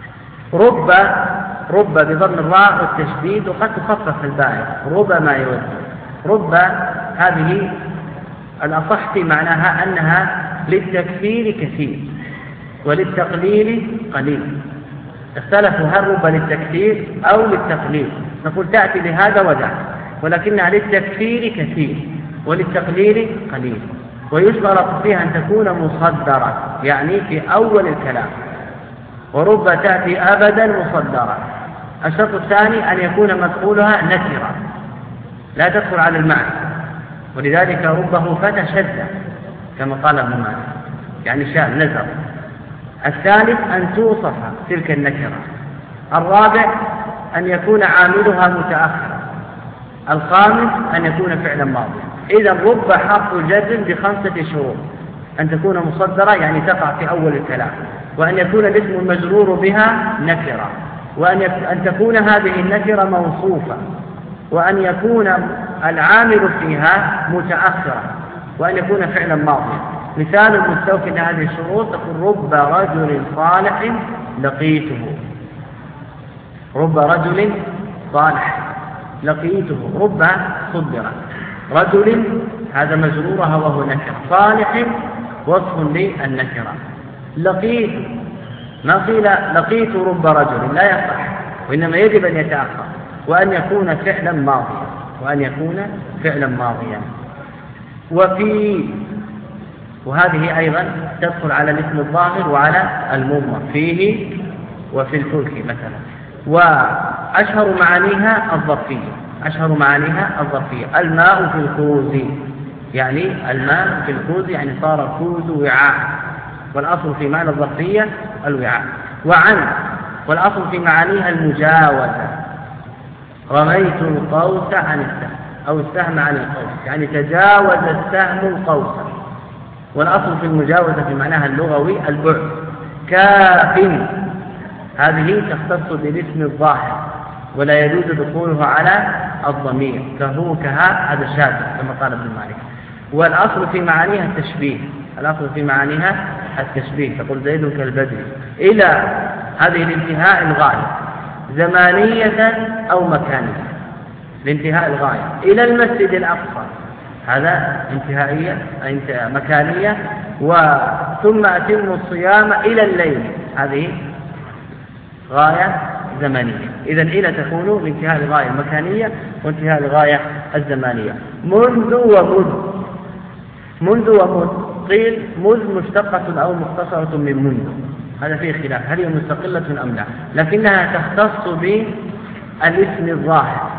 رب بضم الراء والتشديد، وقد تخفف الباء، ربما يوجه. رب هذه الأصح في معناها أنها للتكثير كثير وللتقليل قليل. اختلفوا هل رب للتكثير أو للتقليل، نقول تأتي لهذا وذاك، ولكنها للتكثير كثير وللتقليل قليل. ويشترط فيها أن تكون مصدرة، يعني في أول الكلام، ورب تأتي أبدا مصدرة. الشرط الثاني أن يكون مفعولها نكرة لا تدخل على المعنى، ولذلك ربه فتى شدة كما قال ابن مالك، يعني شاء نزر. الثالث أن توصف تلك النكرة. الرابع أن يكون عاملها متأخرا. الخامس أن يكون فعلا ماضيا. إذا رب حرف جزم ب5 شروط: أن تكون مصدرة يعني تقع في أول الكلام، وأن يكون الاسم المجرور بها نكرة، وأن تكون هذه النكرة موصوفة، وأن يكون العامل فيها متأخرا، وأن يكون فعلا ماضيا. مثال مستوفي لهذه الشروط: تقول رب رجل صالح لقيته، رب رجل صالح لقيته، رب صدرت. رجل هذا مجرورها وهو نكرة، صالح وصف للنكرة. لقيت ما قيل لقيت رب رجل، لا يصح، وإنما يجب أن يتأخر وأن يكون فعلا ماضيا، وأن يكون فعلا ماضيا. وهذه أيضا تدخل على الاسم الظاهر وعلى المضمر، فيه وفي الفلك مثلا. وأشهر معانيها الظرفية، أشهر معانيها الظرفية. الماء في الكوز، يعني الماء في الكوز يعني صار الكوز وعاء، والأصل في معنى الظرفية الوعاء. وعن، والأصل في معانيها المجاوزة. رميت القوس عن السهم، أو السهم عن القوس، يعني تجاوز السهم القوس، والأصل في المجاوزة في معناها اللغوي البعد. كاف هذه تختص بالاسم الظاهر ولا يجوز دخولها على الضمير، كهو كها هذا شاذ كما قال ابن مالك. والأصل في معانيها التشبيه، الأصل في معانيها التشبيه، تقول زيد كالبدر. إلى هذه الانتهاء الغاية زمانية أو مكانية، لانتهاء الغاية. إلى المسجد الأقصى هذا انتهائية مكانية. ثم أتم الصيام إلى الليل، هذه غاية زمنية. إذن إلى تكون لانتهاء الغاية المكانية وانتهاء الغاية الزمانية. منذ ومذ، منذ ومذ قيل مذ مشتقة أو مختصرة من منذ، هذا فيه خلاف هل هي مستقلة أم لا، لكنها تختص الاسم الظاهر،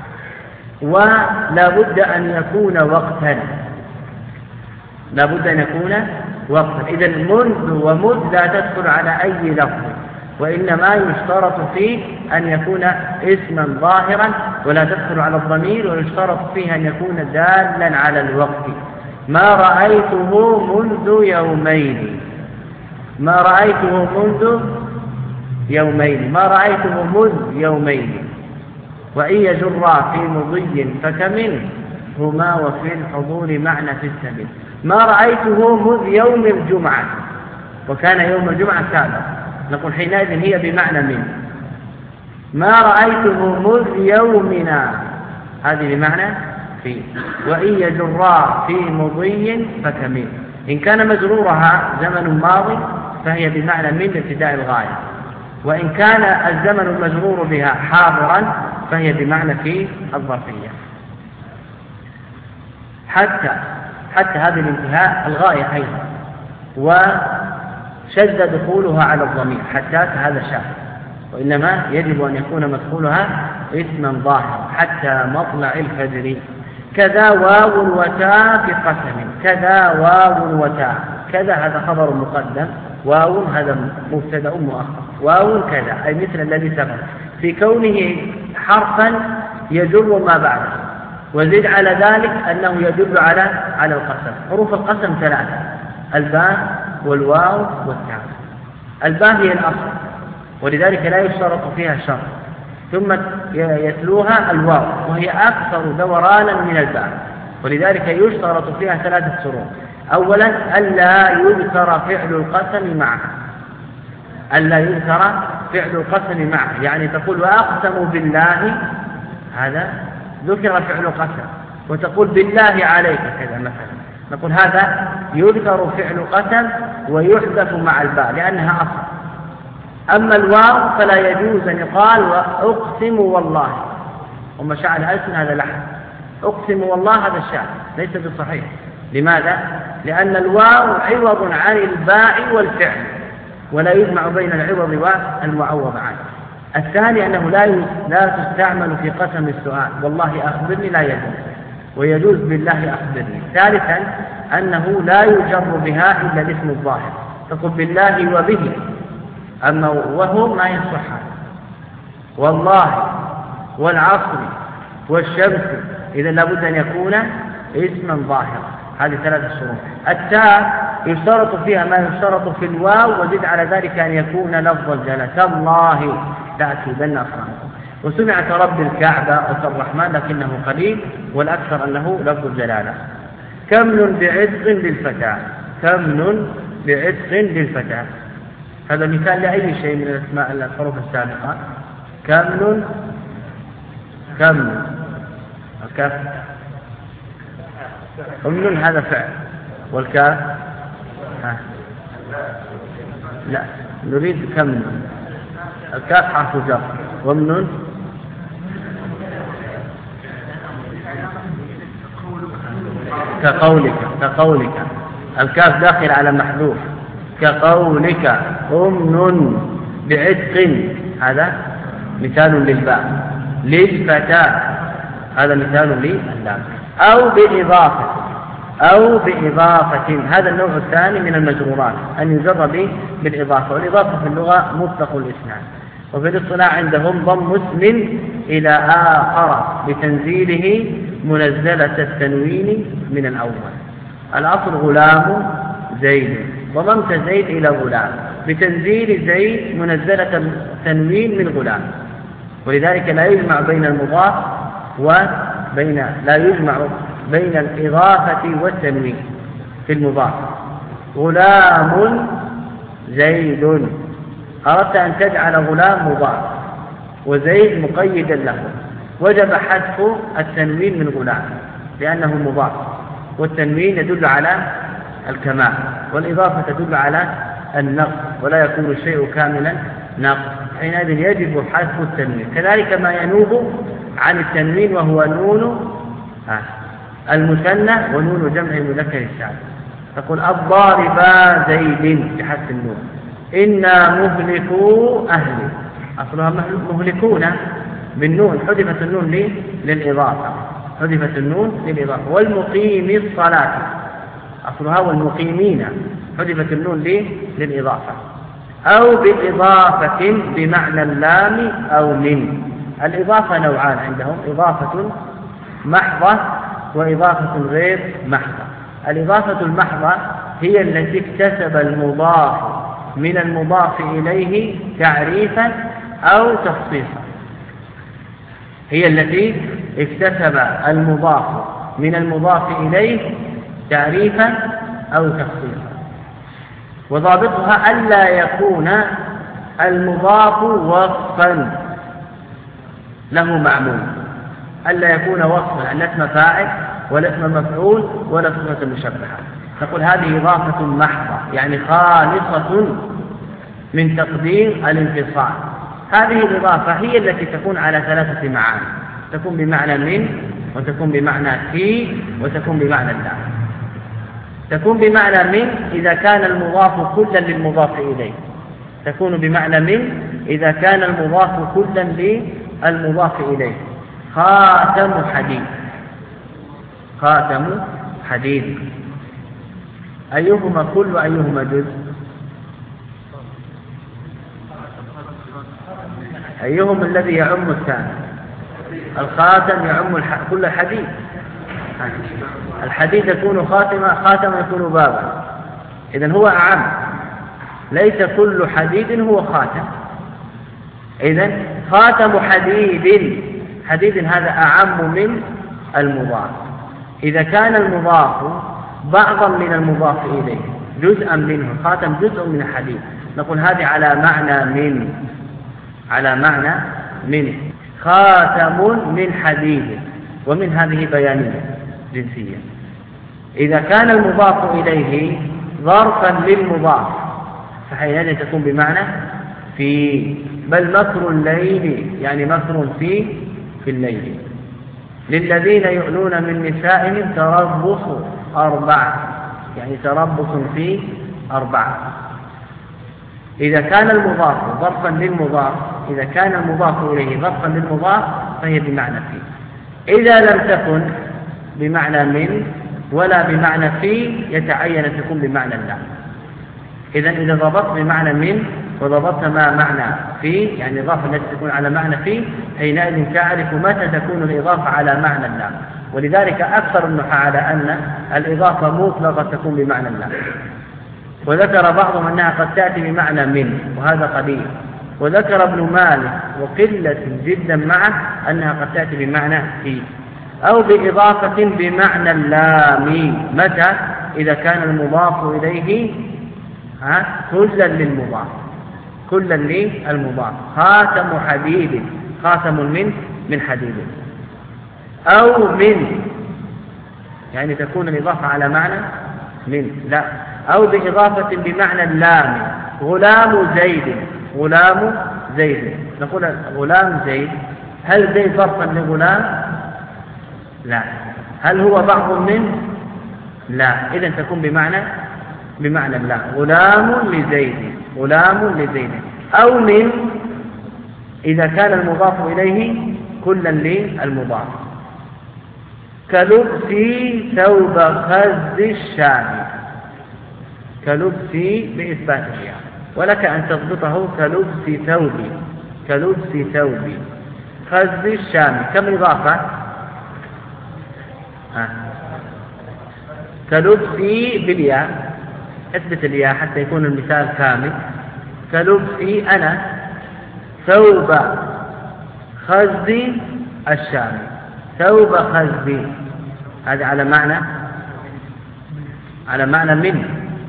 ولا بد أن يكون وقتا، لا بد أن يكون وقتا. إذا منذ ومذ لا تدخل على أي لفظ، وإنما يشترط فيه أن يكون اسما ظاهرا ولا تدخل على الضمير، ويشترط فيه أن يكون دالا على الوقت. ما رأيته منذ يومين، ما رأيته منذ يومين، ما رأيته منذ يومين. وإن يجرا في مضي فكمن هما وفي الحضور معنى في السبيل. ما رأيته منذ يوم الجمعة، وكان يوم الجمعة سابق، نقول حينئذ هي بمعنى من. ما رأيته منذ يومنا، هذه بمعنى في. وإن يجرا في مضي فكمن، إن كان مجرورها زمن ماضي فهي بمعنى من ابتداء الغاية، وإن كان الزمن المجرور بها حاضرا فهي بمعنى في الظرفية. حتى هذه الانتهاء الغاية أيضا، وشد دخولها على الضمير حتى هذا شاذ، وإنما يجب أن يكون مدخولها اسما ظاهرا حتى مطلع الفجر. كذا واو وتاء بقسم، كذا واو وتاء، كذا هذا خبر مقدم، واو هذا مبتدأ مؤخر. واو كذا أي مثل الذي سبق في كونه حرفا يجر ما بعده، وزد على ذلك أنه يدل على القسم. حروف القسم ثلاثة: الباء والواو والتاء. الباء هي الأصل، ولذلك لا يشترط فيها شرط، ثم يتلوها الواو وهي أكثر دورانا من الباء، ولذلك يشترط فيها ثلاثة شروط. أولا ألا يذكر فعل القسم معه، ألا يذكر فعل القسم معه، يعني تقول وأقسم بالله، هذا ذكر فعل قسم، وتقول بالله عليك كذا مثلا، نقول هذا يذكر فعل قسم ويحذف مع الباء لأنها أصل. أما الواو فلا يجوز أن يقال وأقسم والله، ومشاعر الألسن هذا لحن، أقسم والله هذا الشعر ليس بصحيح. لماذا؟ لأن الواو عوض عن الباء والفعل، ولا يجمع بين العوض والمعوض عنه. الثاني أنه لا تستعمل في قسم السؤال، والله أخبرني لا يجوز، ويجوز بالله أخبرني. ثالثا أنه لا يجر بها إلا الاسم الظاهر، تقول بالله وبه، أما وهو ما يصح، والله والعصر والشمس، إذا لابد أن يكون اسما ظاهرا. هذه ثلاثة شروط. التاء يشترط فيها ما يشترط في الواو، وزد على ذلك أن يكون لفظ الجلالة، تالله لأكيدن أصنامكم. وسمعت رب الكعبة والرحمن لكنه قليل، والأكثر أنه لفظ الجلالة. كمن بعتق للفتاة، كمن بعتق للفتاة، هذا مثال لأي شيء من الأسماء الحروف السابقة. كمن الكاف، كمن هذا فعل، والكاف لا نريد كمن، الكاف حرف جر، ومن كقولك الكاف داخل على محذوف، كقولك أمن بعتق، هذا مثال للباء. للفتاة هذا مثال لللام. أو بإضافة، هذا النوع الثاني من المجرورات، أن يجر بالإضافة، والإضافة في اللغة مطلق الإسناد، وفي الاصطلاح عندهم ضم اسم إلى آخر بتنزيله منزلة التنوين من الأول. الأصل غلام زيد، ضممت زيد إلى غلام بتنزيل زيد منزلة التنوين من غلام، ولذلك لا يجمع بين المضاف لا يجمع بين الإضافة والتنوين في المضاف. غلام زيد، أردت أن تجعل غلام مضاف وزيد مقيدا له، وجب حذف التنوين من غلام لأنه مضاف، والتنوين يدل على الكمال، والإضافة تدل على النقص، ولا يكون الشيء كاملا نقص، حينئذ يجب حذف التنوين. كذلك ما ينوب عن التنوين وهو نون المثنى ونون جمع المذكر السالم، تقول الضاربا زيد بحذف النون. إنا مهلكو أهلي، أصلها مهلكون بالنون، حذفت النون للإضافة، حذفت النون للإضافة. والمقيم الصلاة أصلها والمقيمين، حذفت النون للإضافة. أو بإضافة بمعنى اللام أو من. الإضافة نوعان عندهم، إضافة محضة وإضافة غير محضة. الإضافة المحضة هي التي اكتسب المضاف من المضاف إليه تعريفا أو تخصيصا، هي التي اكتسب المضاف من المضاف إليه تعريفا أو تخصيصا. وضابطها ألا يكون المضاف وصفا له معمول، ألا يكون وصفا، لا اسم فاعل ولا اسم مفعول ولا صفة مشبهة. نقول هذه إضافة محضة، يعني خالصة من تقدير الانفصال. هذه الإضافة هي التي تكون على ثلاثة معاني، تكون بمعنى من، وتكون بمعنى في، وتكون بمعنى لا. تكون بمعنى من إذا كان المضاف كلا للمضاف إليه، تكون بمعنى من إذا كان المضاف كلا للمضاف إليه. خاتم حديد، خاتم حديد، أيهما كل وأيهما جزء؟ أيهما الذي يعم الثاني؟ الخاتم يعم كل الحديد، الحديد يكون خاتما، خاتم يكون بابا، إذن هو أعم، ليس كل حديد هو خاتم. إذن خاتم حديد، حديد هذا أعم من المضاف. إذا كان المضاف بعضا من المضاف إليه، جزءا منه، خاتم جزء من الحديد، نقول هذه على معنى من، على معنى من. خاتم من حديد، ومن هذه بيانية جنسية. إذا كان المضاف إليه ظرفا للمضاف فحينئذ تكون بمعنى في. بل مكر الليل، يعني مكر في الليل. للذين يؤلون من نسائهم تربص 4، يعني تربص في 4. إذا كان المضاف ظرفا للمضاف، إذا كان المضاف إليه ظرفا للمضاف فهي بمعنى في. إذا لم تكن بمعنى من ولا بمعنى في يتعين أن تكون بمعنى لا. إذا ضبطت بمعنى من وضبطت ما معنى في، يعني الإضافة التي تكون على معنى في، حينئذ تعرف متى تكون الإضافة على معنى لا. ولذلك أكثر النحاة على أن الإضافة مطلقة تكون بمعنى لا، وذكر بعضهم أنها قد تأتي بمعنى من، وهذا قليل. وذكر ابن مالك وقلة جدا معه أنها قد تأتي بمعنى في. أو بإضافة بمعنى اللام، متى؟ إذا كان المضاف إليه كلا للمضاف، كلا للمضاف. خاتم حديد، خاتم من حديد. أو من، يعني تكون الإضافة على معنى من، لا. أو بإضافة بمعنى اللام، غلام زيد، غلام زيد. نقول غلام زيد، هل زيد ظرفا لغلام؟ لا. هل هو بعض منه؟ لا. إذن تكون بمعنى الله، غلام لزيد، غلام لزيد. أو من إذا كان المضاف إليه كلا للمضاف، كلبسي ثوب خز الشام، كلبسي بإثبات الياء، ولك أن تضبطه كلبسي ثوبي، كلبسي ثوبي. خز الشام كم إضافة؟ كلبسي بالياء، اثبت الياء حتى يكون المثال كامل. كلبسي أنا ثوب خز الشام، ثوب خز، هذا على معنى من.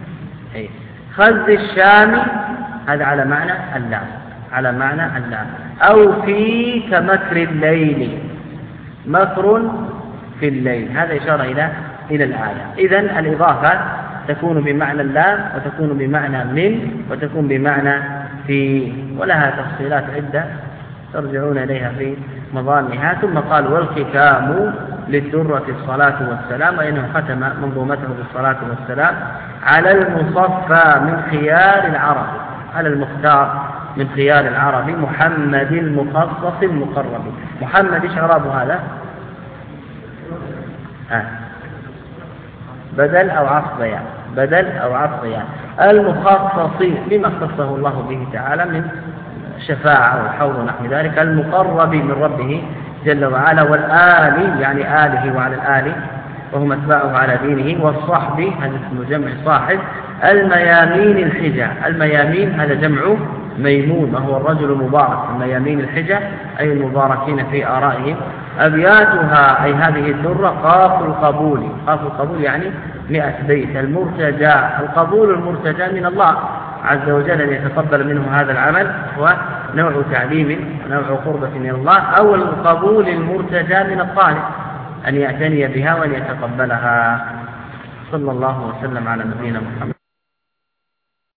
خز الشام هذا على معنى اللام، على معنى اللام. أو في كمكر الليل، مكر في الليل، هذا إشارة إلى الآية. إذن الإضافة تكون بمعنى اللام، وتكون بمعنى من، وتكون بمعنى في، ولها تفصيلات عدة ترجعون إليها في مضامها. ثم قال والختام للدرة الصلاة والسلام، وإنه ختم منظومته بالصلاة والسلام على المصفى من خيار العرب، على المختار من خيار العرب محمد المخصص المقرب. محمد إيش إعرابه هذا؟ بدل أو عطف بيان، بدل أو عطف بيان. المخصص لما اختصه الله به تعالى من شفاعة والحوض ونحو ذلك. المقرب من ربه جل وعلا. والآل يعني آله وعلى الآل وهم أتباعه على دينه. والصحب هذا اسم جمع صاحب. الميامين الحجة، الميامين هذا جمع ميمون وهو الرجل المبارك. الميامين الحجة أي المباركين في آرائهم. أبياتها أي هذه الدرة قاف القبول، قاف القبول يعني 100 بيت. المرتجى، القبول المرتجى من الله عز وجل أن يتقبل منه هذا العمل، ونوع تعليم ونوع قربة من الله. أو القبول المرتجى من الطالب أن يعتني بها وأن يتقبلها. صلى الله وسلم على نبينا محمد.